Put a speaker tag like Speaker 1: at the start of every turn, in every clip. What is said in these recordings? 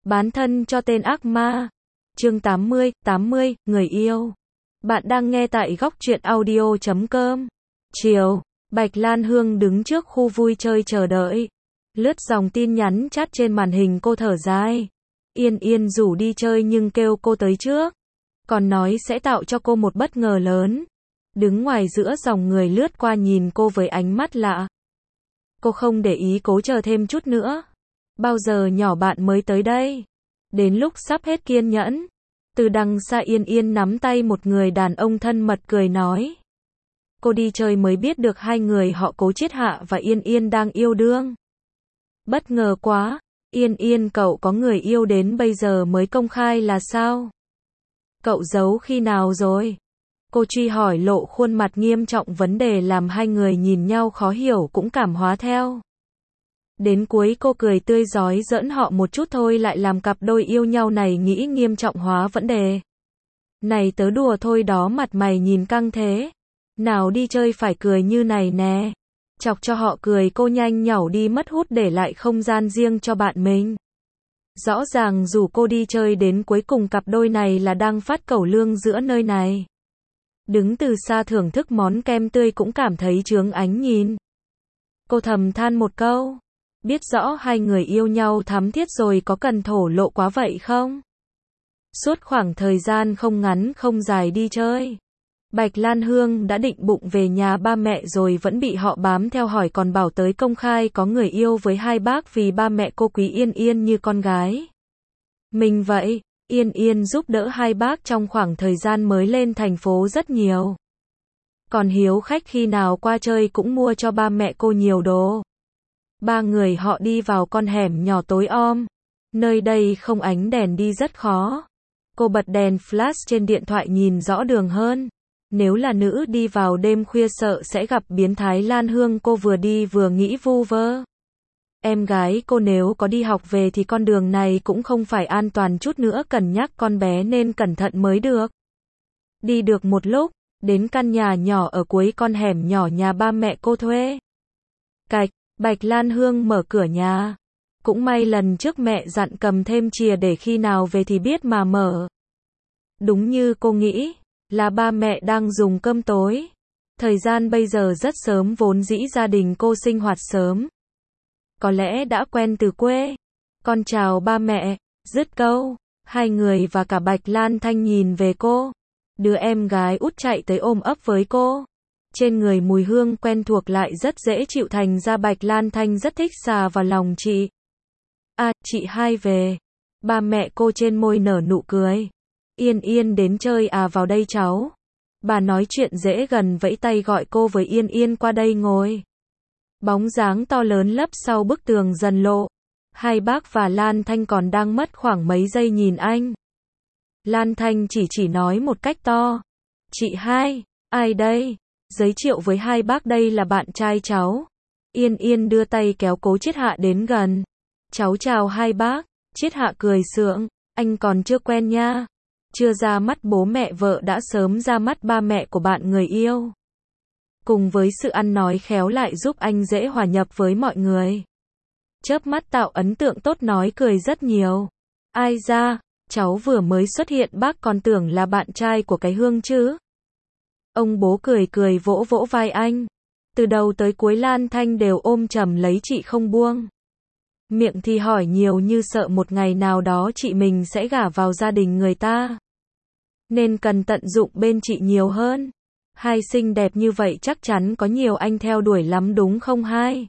Speaker 1: Bán thân cho tên ác ma. Chương 80, người yêu. Bạn đang nghe tại góc truyện audio.com. Chiều, Bạch Lan Hương đứng trước khu vui chơi chờ đợi. Lướt dòng tin nhắn chat trên màn hình, cô thở dài. Yên Yên rủ đi chơi nhưng kêu cô tới trước. Còn nói sẽ tạo cho cô một bất ngờ lớn. Đứng ngoài giữa dòng người lướt qua nhìn cô với ánh mắt lạ. Cô không để ý, cố chờ thêm chút nữa. Bao giờ nhỏ bạn mới tới đây? Đến lúc sắp hết kiên nhẫn. Từ đằng xa Yên Yên nắm tay một người đàn ông thân mật cười nói. Cô đi chơi mới biết được hai người họ Cố Triết Hạ và Yên Yên đang yêu đương. Bất ngờ quá. Yên Yên, cậu có người yêu đến bây giờ mới công khai là sao? Cậu giấu khi nào rồi? Cô truy hỏi, lộ khuôn mặt nghiêm trọng, vấn đề làm hai người nhìn nhau khó hiểu cũng cảm hóa theo. Đến cuối cô cười tươi rói, giỡn họ một chút thôi lại làm cặp đôi yêu nhau này nghĩ nghiêm trọng hóa vấn đề. Này tớ đùa thôi đó, mặt mày nhìn căng thế. Nào đi chơi phải cười như này nè. Chọc cho họ cười, cô nhanh nhảu đi mất hút để lại không gian riêng cho bạn mình. Rõ ràng rủ cô đi chơi đến cuối cùng cặp đôi này là đang phát cẩu lương giữa nơi này. Đứng từ xa thưởng thức món kem tươi cũng cảm thấy chướng ánh nhìn. Cô thầm than một câu. Biết rõ hai người yêu nhau thắm thiết rồi có cần thổ lộ quá vậy không? Suốt khoảng thời gian không ngắn không dài đi chơi, Bạch Lan Hương đã định bụng về nhà ba mẹ rồi vẫn bị họ bám theo hỏi, còn bảo tới công khai có người yêu với hai bác vì ba mẹ cô quý Yên Yên như con gái mình vậy. Yên Yên giúp đỡ hai bác trong khoảng thời gian mới lên thành phố rất nhiều. Còn hiếu khách khi nào qua chơi cũng mua cho ba mẹ cô nhiều đồ. Ba người họ đi vào con hẻm nhỏ tối om. Nơi đây không ánh đèn đi rất khó. Cô bật đèn flash trên điện thoại nhìn rõ đường hơn. Nếu là nữ đi vào đêm khuya sợ sẽ gặp biến thái. Lan Hương cô vừa đi vừa nghĩ vu vơ. Em gái cô nếu có đi học về thì con đường này cũng không phải an toàn chút nữa, cần nhắc con bé nên cẩn thận mới được. Đi được một lúc, đến căn nhà nhỏ ở cuối con hẻm nhỏ nhà ba mẹ cô thuê. Cạch, Bạch Lan Hương mở cửa nhà. Cũng may lần trước mẹ dặn cầm thêm chìa để khi nào về thì biết mà mở. Đúng như cô nghĩ, là ba mẹ đang dùng cơm tối. Thời gian bây giờ rất sớm, vốn dĩ gia đình cô sinh hoạt sớm. Có lẽ đã quen từ quê. Con chào ba mẹ, dứt câu, hai người và cả Bạch Lan Thanh nhìn về cô. Đứa em gái út chạy tới ôm ấp với cô. Trên người mùi hương quen thuộc lại rất dễ chịu, thành ra Bạch Lan Thanh rất thích xà vào lòng chị. À, chị hai về. Ba mẹ cô trên môi nở nụ cười. Yên Yên đến chơi à, vào đây cháu. Bà nói chuyện dễ gần, vẫy tay gọi cô với Yên Yên qua đây ngồi. Bóng dáng to lớn lấp sau bức tường dần lộ. Hai bác và Lan Thanh còn đang mất khoảng mấy giây nhìn anh. Lan Thanh chỉ nói một cách to. Chị hai, ai đây? Giới thiệu với hai bác đây là bạn trai cháu. Yên Yên đưa tay kéo Cố Triết Hạ đến gần. Cháu chào hai bác. Triết Hạ cười sượng. Anh còn chưa quen nha. Chưa ra mắt bố mẹ vợ đã sớm ra mắt ba mẹ của bạn người yêu. Cùng với sự ăn nói khéo lại giúp anh dễ hòa nhập với mọi người. Chớp mắt tạo ấn tượng tốt, nói cười rất nhiều. Ai ra, cháu vừa mới xuất hiện bác còn tưởng là bạn trai của cái Hương chứ. Ông bố cười vỗ vỗ vai anh. Từ đầu tới cuối Lan Thanh đều ôm chầm lấy chị không buông. Miệng thì hỏi nhiều như sợ một ngày nào đó chị mình sẽ gả vào gia đình người ta. Nên cần tận dụng bên chị nhiều hơn. Hai xinh đẹp như vậy chắc chắn có nhiều anh theo đuổi lắm đúng không hai?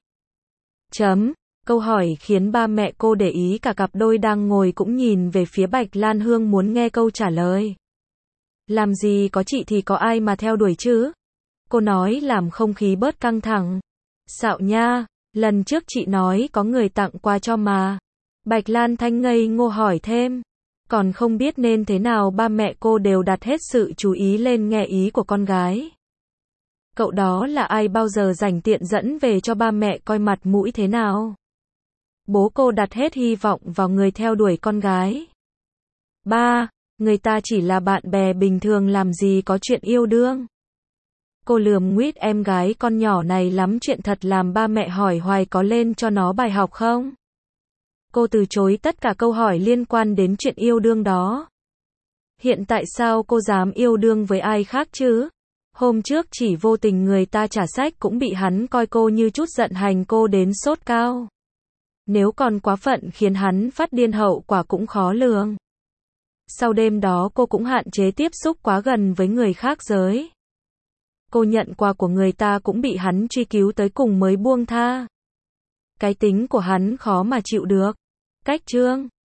Speaker 1: Câu hỏi khiến ba mẹ cô để ý, cả cặp đôi đang ngồi cũng nhìn về phía Bạch Lan Hương muốn nghe câu trả lời. Làm gì có chị thì có ai mà theo đuổi chứ? Cô nói làm không khí bớt căng thẳng. Xạo nha, lần trước chị nói có người tặng quà cho mà. Bạch Lan Thanh ngây ngô hỏi thêm. Còn không biết nên thế nào, ba mẹ cô đều đặt hết sự chú ý lên nghe ý của con gái. Cậu đó là ai, bao giờ rảnh tiện dẫn về cho ba mẹ coi mặt mũi thế nào? Bố cô đặt hết hy vọng vào người theo đuổi con gái. Ba, người ta chỉ là bạn bè bình thường làm gì có chuyện yêu đương. Cô lườm nguýt em gái con nhỏ này lắm chuyện thật, làm ba mẹ hỏi hoài có lên cho nó bài học không? Cô từ chối tất cả câu hỏi liên quan đến chuyện yêu đương đó. Hiện tại sao cô dám yêu đương với ai khác chứ? Hôm trước chỉ vô tình người ta trả sách cũng bị hắn coi cô như chút giận hành cô đến sốt cao. Nếu còn quá phận khiến hắn phát điên hậu quả cũng khó lường. Sau đêm đó cô cũng hạn chế tiếp xúc quá gần với người khác giới. Cô nhận quà của người ta cũng bị hắn truy cứu tới cùng mới buông tha. Cái tính của hắn khó mà chịu được. Cách chương